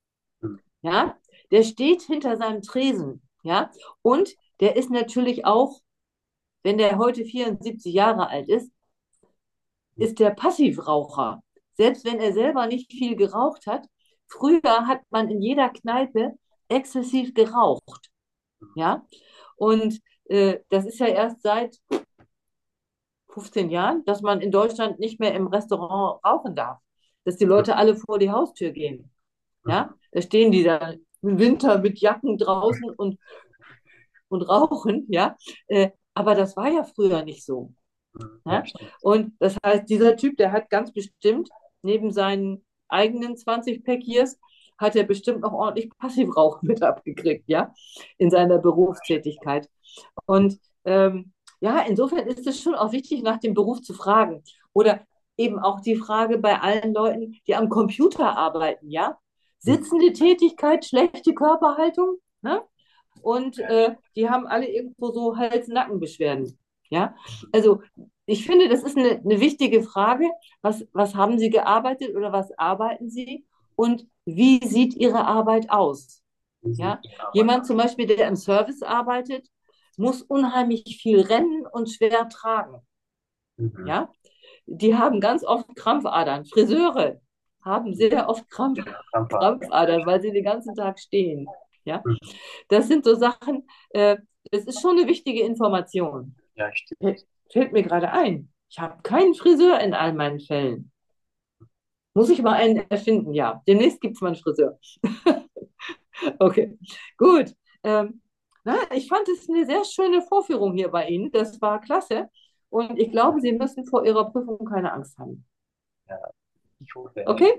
Speaker 3: ja? Der steht hinter seinem Tresen, ja? Und der ist natürlich auch, wenn der heute vierundsiebzig Jahre alt ist, ist der Passivraucher. Selbst wenn er selber nicht viel geraucht hat, früher hat man in jeder Kneipe exzessiv geraucht. Ja, und äh, das ist ja erst seit fünfzehn Jahren, dass man in Deutschland nicht mehr im Restaurant rauchen darf, dass die Leute alle vor die Haustür gehen. Ja, da stehen die da im Winter mit Jacken draußen und, und rauchen. Ja, äh, aber das war ja früher nicht so.
Speaker 2: ja,
Speaker 3: Ja?
Speaker 2: stimmt.
Speaker 3: Und das heißt, dieser Typ, der hat ganz bestimmt neben seinen eigenen zwanzig Pack Years hat er bestimmt noch ordentlich Passivrauch mit abgekriegt, ja, in seiner Berufstätigkeit. Und ähm, ja, insofern ist es schon auch wichtig, nach dem Beruf zu fragen. Oder eben auch die Frage bei allen Leuten, die am Computer arbeiten, ja. Sitzende Tätigkeit, schlechte Körperhaltung, ne? und äh, die haben alle irgendwo so Hals-Nacken-Beschwerden. Ja, also ich finde, das ist eine, eine wichtige Frage. Was, was haben Sie gearbeitet oder was arbeiten Sie? Und wie sieht Ihre Arbeit aus?
Speaker 2: Wie sieht
Speaker 3: Ja,
Speaker 2: die Arbeit
Speaker 3: jemand zum Beispiel, der im Service arbeitet, muss unheimlich viel rennen und schwer tragen.
Speaker 2: Mhm.
Speaker 3: Ja, die haben ganz oft Krampfadern. Friseure haben sehr oft Krampf,
Speaker 2: Ja, Kampfer.
Speaker 3: Krampfadern, weil sie den ganzen Tag stehen. Ja,
Speaker 2: Mhm.
Speaker 3: das sind so Sachen, äh, das ist schon eine wichtige Information.
Speaker 2: Ja, stimmt.
Speaker 3: Fällt, fällt mir gerade ein. Ich habe keinen Friseur in all meinen Fällen. Muss ich mal einen erfinden? Ja, demnächst gibt es mal einen Friseur. Okay, gut. Ähm, na, ich fand es eine sehr schöne Vorführung hier bei Ihnen. Das war klasse. Und ich glaube, Sie müssen vor Ihrer Prüfung keine Angst haben.
Speaker 2: Ja, ich hoffe.
Speaker 3: Okay?